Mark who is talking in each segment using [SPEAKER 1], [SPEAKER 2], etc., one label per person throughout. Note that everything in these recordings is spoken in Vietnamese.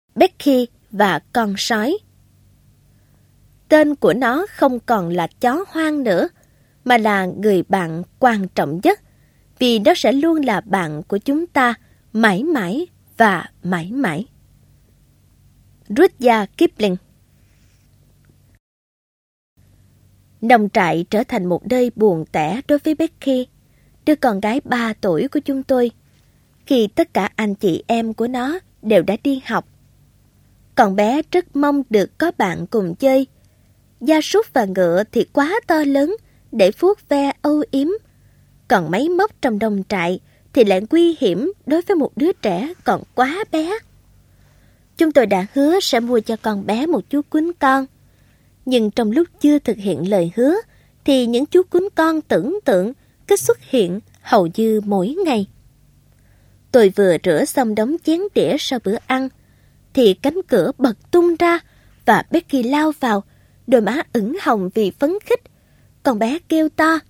[SPEAKER 1] Becky và con sói. Tên của nó không còn là chó hoang nữa, mà là người bạn quan trọng nhất, vì nó sẽ luôn là bạn của chúng ta mãi mãi và mãi mãi. Rudyard Kipling. Nông trại trở thành một nơi buồn tẻ đối với Becky, đứa con gái 3 tuổi của chúng tôi, khi tất cả anh chị em của nó đều đã đi học. Con bé rất mong được có bạn cùng chơi. Gia súc và ngựa thì quá to lớn để vuốt ve âu yếm, còn máy móc trong nông trại thì lại nguy hiểm đối với một đứa trẻ còn quá bé. Chúng tôi đã hứa sẽ mua cho con bé một chú cún con, nhưng trong lúc chưa thực hiện lời hứa thì những chú cún con tưởng tượng cứ xuất hiện hầu như mỗi ngày. Tôi vừa rửa xong đống chén đĩa sau bữa ăn thì cánh cửa bật tung ra và Becky lao vào, đôi má ửng hồng vì phấn khích. Con bé kêu to: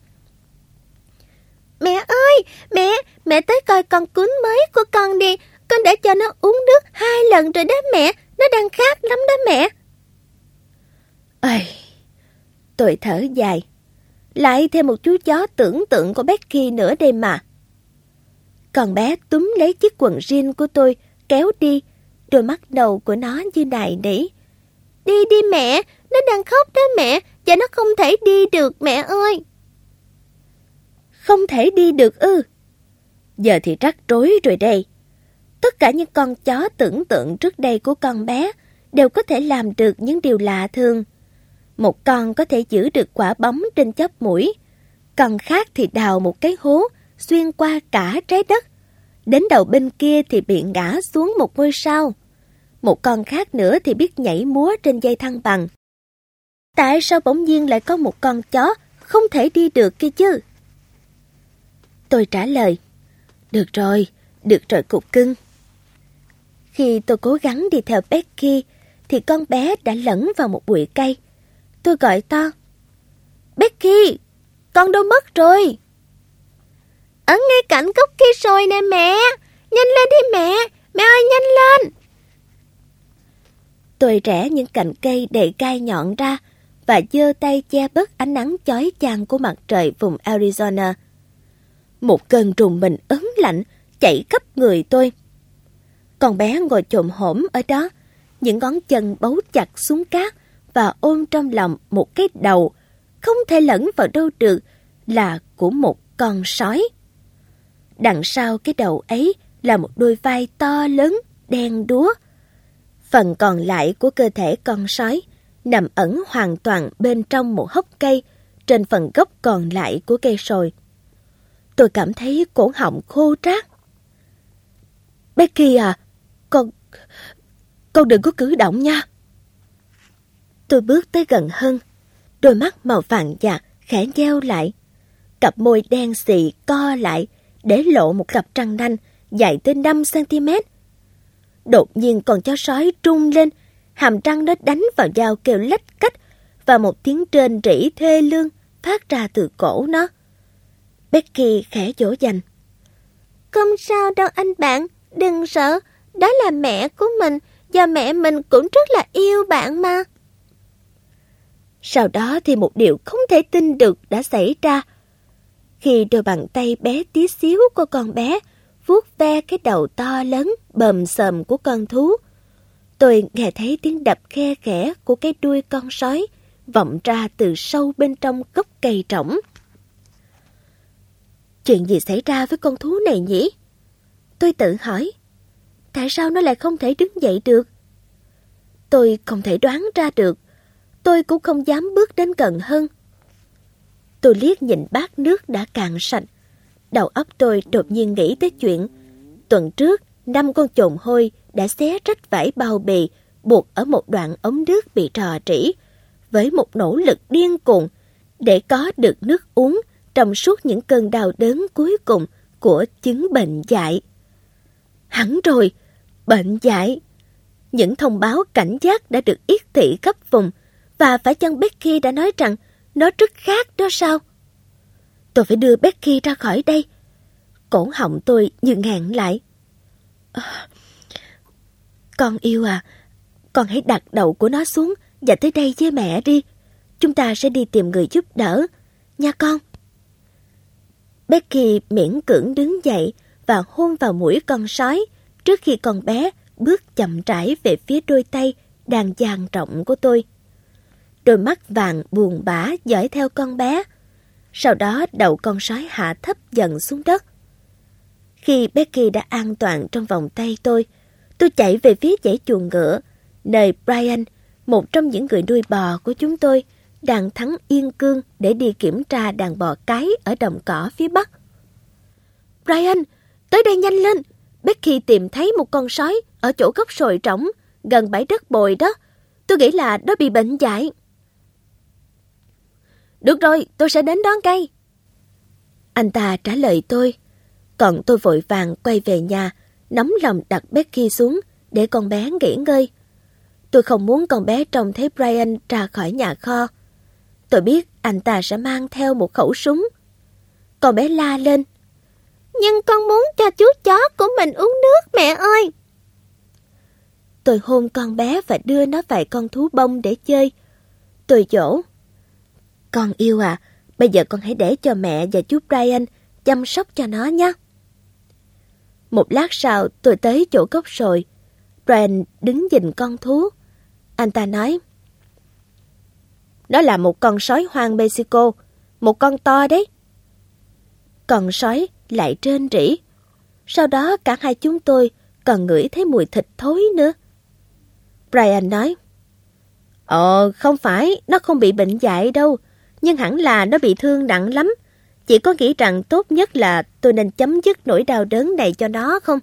[SPEAKER 1] "Mẹ ơi, mẹ tới coi con cún mới của con đi. Con đã cho nó uống nước 2 lần rồi đó mẹ, nó đang khát lắm đó mẹ." Ây, tôi thở dài. Lại thêm một chú chó tưởng tượng của Becky nữa đây mà. Con bé túm lấy chiếc quần jean của tôi, kéo đi, đôi mắt đầu của nó như nài nỉ: "Đi đi mẹ, nó đang khóc đó mẹ, và nó không thể đi được mẹ ơi." Không thể đi được ư? Giờ thì rắc rối rồi đây. Tất cả những con chó tưởng tượng trước đây của con bé đều có thể làm được những điều lạ thường. Một con có thể giữ được quả bóng trên chóp mũi, con khác thì đào một cái hố xuyên qua cả trái đất, đến đầu bên kia thì bị ngã xuống một ngôi sao. Một con khác nữa thì biết nhảy múa trên dây thăng bằng. Tại sao bỗng nhiên lại có một con chó không thể đi được kia chứ? Tôi trả lời: được rồi cục cưng." Khi tôi cố gắng đi theo Becky thì con bé đã lẫn vào một bụi cây. Tôi gọi to: "Becky, con đâu mất rồi?" "Ở ngay cạnh gốc kia rồi nè mẹ, nhanh lên đi mẹ ơi nhanh lên." Tôi rẽ những cành cây đầy gai nhọn ra và giơ tay che bớt ánh nắng chói chang của mặt trời vùng Arizona. Một cơn rùng mình ớn lạnh chạy khắp người tôi. Con bé ngồi chồm hổm ở đó, những ngón chân bấu chặt xuống cát và ôm trong lòng một cái đầu không thể lẫn vào đâu được, là của một con sói. Đằng sau cái đầu ấy là một đôi vai to lớn đen đúa. Phần còn lại của cơ thể con sói nằm ẩn hoàn toàn bên trong một hốc cây, trên phần gốc còn lại của cây sồi. Tôi cảm thấy cổ họng khô rát. "Becky à, con đừng có cử động nha." Tôi bước tới gần hơn, đôi mắt màu vàng nhạt khẽ nheo lại. Cặp môi đen xì co lại để lộ một cặp răng nanh dài tới 5 cm. Đột nhiên con chó sói trung lên, hàm răng nó đánh vào dao kêu lách cách và một tiếng rên rỉ thê lương phát ra từ cổ nó. Becky khẽ dỗ dành: "Không sao đâu anh bạn, đừng sợ, đó là mẹ của mình và mẹ mình cũng rất là yêu bạn mà." Sau đó thì một điều không thể tin được đã xảy ra. Khi đôi bàn tay bé tí xíu của con bé vuốt ve cái đầu to lớn bờm xờm của con thú, tôi nghe thấy tiếng đập khe khẽ của cái đuôi con sói vọng ra từ sâu bên trong gốc cây trỏng. Chuyện gì xảy ra với con thú này nhỉ? Tôi tự hỏi. Tại sao nó lại không thể đứng dậy được? Tôi không thể đoán ra được. Tôi cũng không dám bước đến gần hơn. Tôi liếc nhìn bát nước đã cạn sạch. Đầu óc tôi đột nhiên nghĩ tới chuyện tuần trước 5 con chồn hôi đã xé rách vải bao bì buộc ở một đoạn ống nước bị rò rỉ, với một nỗ lực điên cuồng để có được nước uống trong suốt những cơn đau đớn cuối cùng của chứng bệnh dại. Hẳn rồi, bệnh dại. Những thông báo cảnh giác đã được yết thị khắp vùng, và phải chăng Becky đã nói rằng nó rất khác đó sao? Tôi phải đưa Becky ra khỏi đây. Cổ họng tôi như nghẹn lại. Con yêu à, con hãy đặt đầu của nó xuống và tới đây với mẹ đi. Chúng ta sẽ đi tìm người giúp đỡ, nha con. Becky miễn cưỡng đứng dậy và hôn vào mũi con sói trước khi con bé bước chậm rãi về phía đôi tay đang dang rộng của tôi. Đôi mắt vàng buồn bã dõi theo con bé. Sau đó đầu con sói hạ thấp dần xuống đất. Khi Becky đã an toàn trong vòng tay tôi chạy về phía dãy chuồng ngựa, nơi Brian, một trong những người nuôi bò của chúng tôi, đang thắng yên cương để đi kiểm tra đàn bò cái ở đồng cỏ phía bắc. Brian, tới đây nhanh lên! Becky tìm thấy một con sói ở chỗ gốc sồi trỏng, gần bãi đất bồi đó. Tôi nghĩ là nó bị bệnh dại. Được rồi, tôi sẽ đến đón cây. Anh ta trả lời tôi, còn tôi vội vàng quay về nhà, nóng lòng đặt Becky xuống để con bé nghỉ ngơi. Tôi không muốn con bé trông thấy Brian ra khỏi nhà kho. Tôi biết anh ta sẽ mang theo một khẩu súng. Con bé la lên. Nhưng con muốn cho chú chó của mình uống nước, mẹ ơi! Tôi hôn con bé và đưa nó vài con thú bông để chơi. Tôi dỗ. Con yêu à, bây giờ con hãy để cho mẹ và chú Brian chăm sóc cho nó nhé. Một lát sau tôi tới chỗ gốc sồi. Brian đứng nhìn con thú. Anh ta nói, nó là một con sói hoang Mexico, một con to đấy. Con sói lại rên rỉ. Sau đó cả hai chúng tôi còn ngửi thấy mùi thịt thối nữa. Brian nói, không phải, nó không bị bệnh dại đâu, nhưng hẳn là nó bị thương nặng lắm. Chị có nghĩ rằng tốt nhất là tôi nên chấm dứt nỗi đau đớn này cho nó không?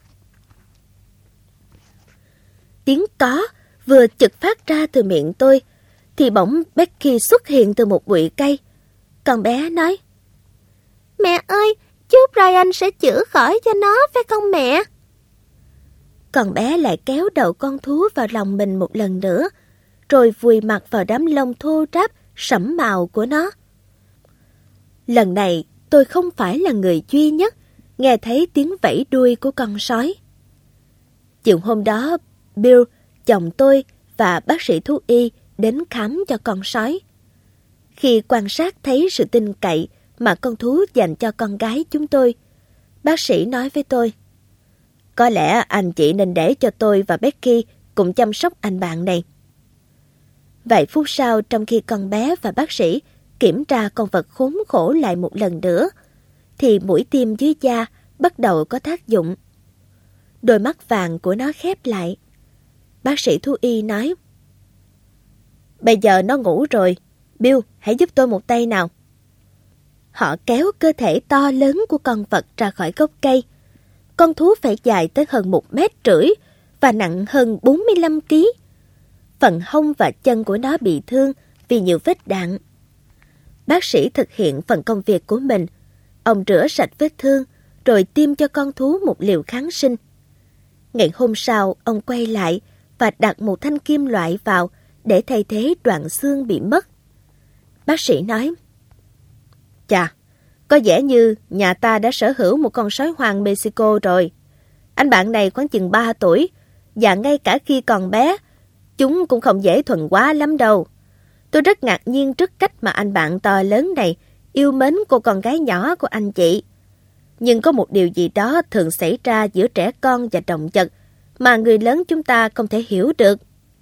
[SPEAKER 1] Tiếng có vừa chực phát ra từ miệng tôi, thì bỗng Becky xuất hiện từ một bụi cây. Con bé nói, mẹ ơi, chú Brian sẽ chữa khỏi cho nó, phải không mẹ? Con bé lại kéo đầu con thú vào lòng mình một lần nữa, rồi vùi mặt vào đám lông thô ráp sẫm màu của nó. Lần này tôi không phải là người duy nhất nghe thấy tiếng vẫy đuôi của con sói. Chiều hôm đó, Bill, chồng tôi và bác sĩ thú y đến khám cho con sói. Khi quan sát thấy sự tin cậy mà con thú dành cho con gái chúng tôi, bác sĩ nói với tôi, có lẽ anh chị nên để cho tôi và Becky cùng chăm sóc anh bạn này. Vài phút sau, trong khi con bé và bác sĩ kiểm tra con vật khốn khổ lại một lần nữa, thì mũi tiêm dưới da bắt đầu có tác dụng. Đôi mắt vàng của nó khép lại. Bác sĩ thú y nói, bây giờ nó ngủ rồi. Bill, hãy giúp tôi một tay nào. Họ kéo cơ thể to lớn của con vật ra khỏi gốc cây. Con thú phải dài tới hơn 1,5 mét và nặng hơn 45 kg. Phần hông và chân của nó bị thương vì nhiều vết đạn. Bác sĩ thực hiện phần công việc của mình. Ông rửa sạch vết thương rồi tiêm cho con thú một liều kháng sinh. Ngày hôm sau, ông quay lại và đặt một thanh kim loại vào để thay thế đoạn xương bị mất. Bác sĩ nói, chà, có vẻ như nhà ta đã sở hữu một con sói hoang Mexico rồi. Anh bạn này khoảng chừng 3 tuổi, và ngay cả khi còn bé, chúng cũng không dễ thuần hóa lắm đâu. Tôi rất ngạc nhiên trước cách mà anh bạn to lớn này yêu mến cô con gái nhỏ của anh chị. Nhưng có một điều gì đó thường xảy ra giữa trẻ con và động vật mà người lớn chúng ta không thể hiểu được.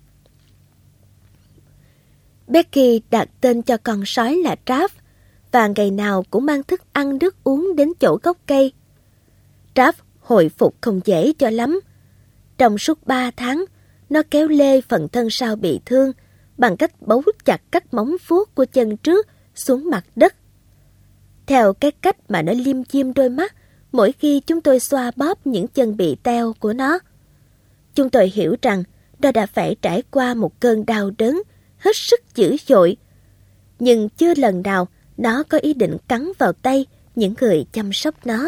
[SPEAKER 1] Becky đặt tên cho con sói là Trav, và ngày nào cũng mang thức ăn nước uống đến chỗ gốc cây. Trav hồi phục không dễ cho lắm. Trong suốt 3 tháng, nó kéo lê phần thân sau bị thương bằng cách bấu chặt các móng vuốt của chân trước xuống mặt đất. Theo cái cách mà nó liêm diêm đôi mắt mỗi khi chúng tôi xoa bóp những chân bị teo của nó, chúng tôi hiểu rằng nó đã phải trải qua một cơn đau đớn hết sức dữ dội. Nhưng chưa lần nào nó có ý định cắn vào tay những người chăm sóc nó.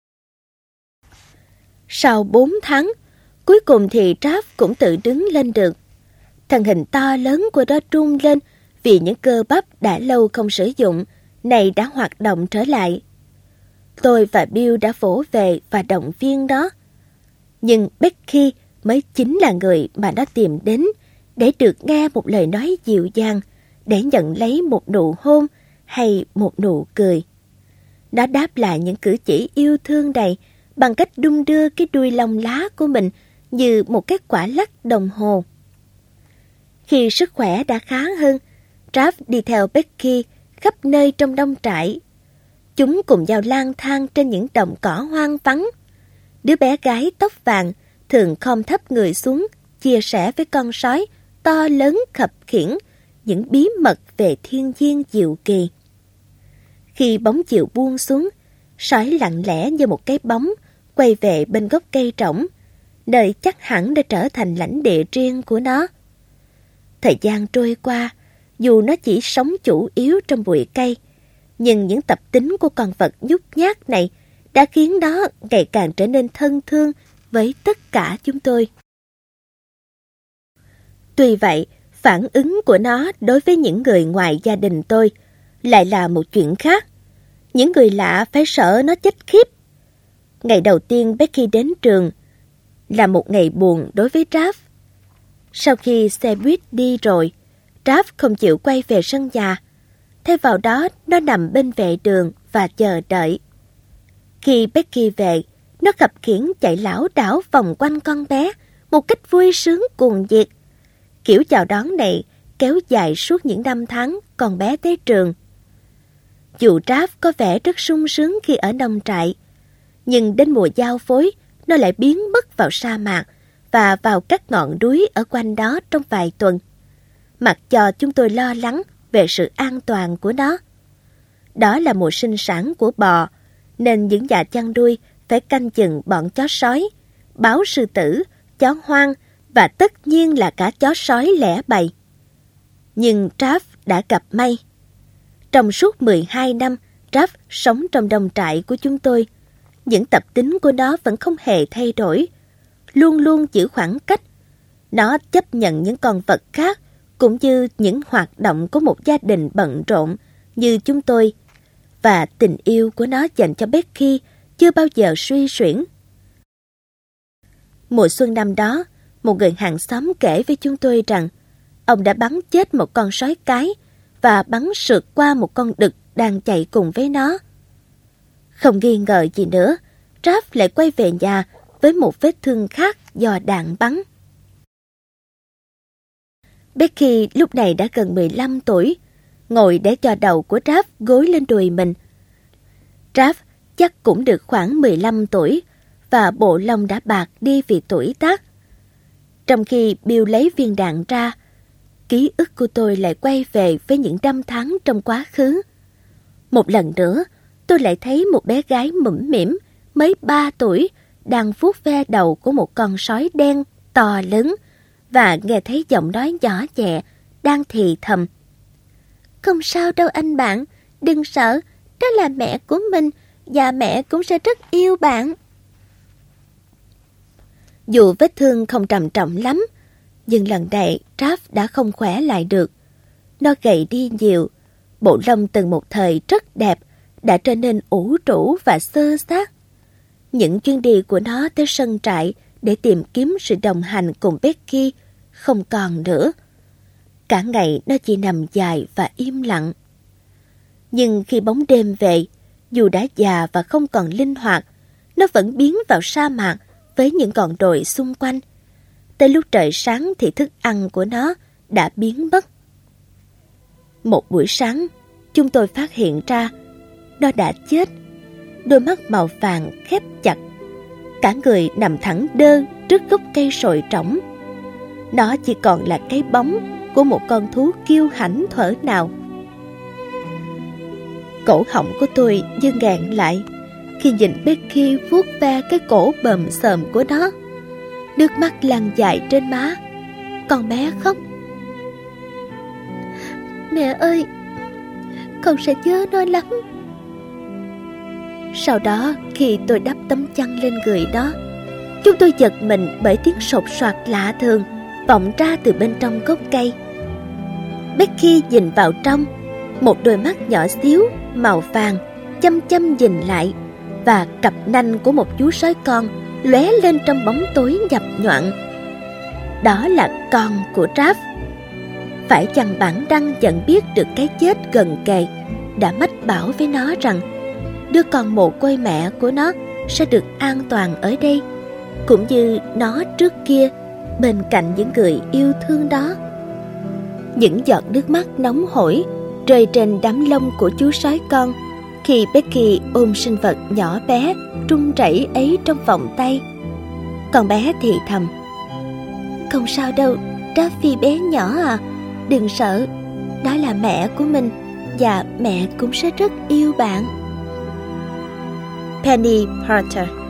[SPEAKER 1] Sau 4 tháng, cuối cùng thì Trav cũng tự đứng lên được. Thân hình to lớn của nó rung lên vì những cơ bắp đã lâu không sử dụng này đã hoạt động trở lại. Tôi và Bill đã vỗ về và động viên nó. Nhưng Becky mới chính là người mà nó tìm đến để được nghe một lời nói dịu dàng, để nhận lấy một nụ hôn hay một nụ cười. Nó đáp lại những cử chỉ yêu thương này bằng cách đung đưa cái đuôi lông lá của mình như một cái quả lắc đồng hồ. Khi sức khỏe đã khá hơn, Raph đi theo Becky khắp nơi trong nông trại. Chúng cùng nhau lang thang trên những đồng cỏ hoang vắng. Đứa bé gái tóc vàng thường khom thấp người xuống, chia sẻ với con sói to lớn khập khiễng những bí mật về thiên nhiên diệu kỳ. Khi bóng chiều buông xuống, sói lặng lẽ như một cái bóng quay về bên gốc cây trỏng, nơi chắc hẳn đã trở thành lãnh địa riêng của nó. Thời gian trôi qua, dù nó chỉ sống chủ yếu trong bụi cây, nhưng những tập tính của con vật nhút nhát này đã khiến nó ngày càng trở nên thân thương với tất cả chúng tôi. Tuy vậy, phản ứng của nó đối với những người ngoài gia đình tôi lại là một chuyện khác. Những người lạ phải sợ nó chết khiếp. Ngày đầu tiên Becky đến trường là một ngày buồn đối với Raph. Sau khi xe buýt đi rồi, Raph không chịu quay về sân nhà. Thay vào đó, nó nằm bên vệ đường và chờ đợi. Khi Becky về, nó khập khiễng chạy lảo đảo vòng quanh con bé một cách vui sướng cuồng nhiệt. Kiểu chào đón này kéo dài suốt những năm tháng con bé tới trường. Dù Raph có vẻ rất sung sướng khi ở nông trại, nhưng đến mùa giao phối, nó lại biến mất vào sa mạc và vào các ngọn núi ở quanh đó trong vài tuần, mặc cho chúng tôi lo lắng về sự an toàn của nó. Đó là mùa sinh sản của bò, nên những nhà chăn nuôi phải canh chừng bọn chó sói, báo sư tử, chó hoang và tất nhiên là cả chó sói lẻ bầy. Nhưng Raph đã gặp may. Trong suốt 12 năm, Raph sống trong nông trại của chúng tôi. Những tập tính của nó vẫn không hề thay đổi, luôn luôn giữ khoảng cách. Nó chấp nhận những con vật khác, cũng như những hoạt động của một gia đình bận rộn như chúng tôi. Và tình yêu của nó dành cho Becky chưa bao giờ suy xuyển. Mùa xuân năm đó, một người hàng xóm kể với chúng tôi rằng ông đã bắn chết một con sói cái và bắn sượt qua một con đực đang chạy cùng với nó. Không nghi ngờ gì nữa, Raph lại quay về nhà với một vết thương khác do đạn bắn. Becky lúc này đã gần 15 tuổi, ngồi để cho đầu của Raph gối lên đùi mình. Raph chắc cũng được khoảng 15 tuổi và bộ lông đã bạc đi vì tuổi tác. Trong khi Bill lấy viên đạn ra, ký ức của tôi lại quay về với những năm tháng trong quá khứ. Một lần nữa, tôi lại thấy một bé gái mũm mĩm mới 3 tuổi đang vuốt ve đầu của một con sói đen to lớn và nghe thấy giọng nói nhỏ nhẹ đang thì thầm: "Không sao đâu anh bạn, đừng sợ, đó là mẹ của mình và mẹ cũng sẽ rất yêu bạn." Dù vết thương không trầm trọng lắm, nhưng lần này Raph đã không khỏe lại được. Nó gầy đi nhiều, bộ lông từng một thời rất đẹp đã trở nên ủ rũ và xơ xác. Những chuyến đi của nó tới sân trại để tìm kiếm sự đồng hành cùng Becky không còn nữa. Cả ngày nó chỉ nằm dài và im lặng. Nhưng khi bóng đêm về, dù đã già và không còn linh hoạt, nó vẫn biến vào sa mạc với những ngọn đồi xung quanh. Tới lúc trời sáng thì thức ăn của nó đã biến mất. Một buổi sáng, chúng tôi phát hiện ra nó đã chết. Đôi mắt màu vàng khép chặt, cả người nằm thẳng đơ trước gốc cây sồi trỏng. Nó chỉ còn là cái bóng của một con thú kiêu hãnh thuở nào. Cổ họng của tôi như nghẹn lại khi nhìn Becky vuốt ve cái cổ bầm xờm của nó. Nước mắt lăn dài trên má. Con bé khóc: "Mẹ ơi, con sẽ nhớ nó lắm." Sau đó, khi tôi đắp tấm chăn lên người nó, chúng tôi giật mình bởi tiếng sột soạt lạ thường vọng ra từ bên trong gốc cây. Becky nhìn vào trong, một đôi mắt nhỏ xíu màu vàng chăm chăm nhìn lại, và cặp nanh của một chú sói con lóe lên trong bóng tối nhập nhoạng đó là con của Raph. Phải chăng bản năng nhận biết được cái chết gần kề đã mách bảo với nó rằng đứa con mồ côi mẹ của nó sẽ được an toàn ở đây, cũng như nó trước kia bên cạnh những người yêu thương đó. Những giọt nước mắt nóng hổi rơi trên đám lông của chú sói con khi Becky ôm sinh vật nhỏ bé run rẩy ấy trong vòng tay. Con bé thì thầm: "Không sao đâu, Daffy bé nhỏ à, đừng sợ, đó là mẹ của mình và mẹ cũng sẽ rất yêu bạn." Penny Porter.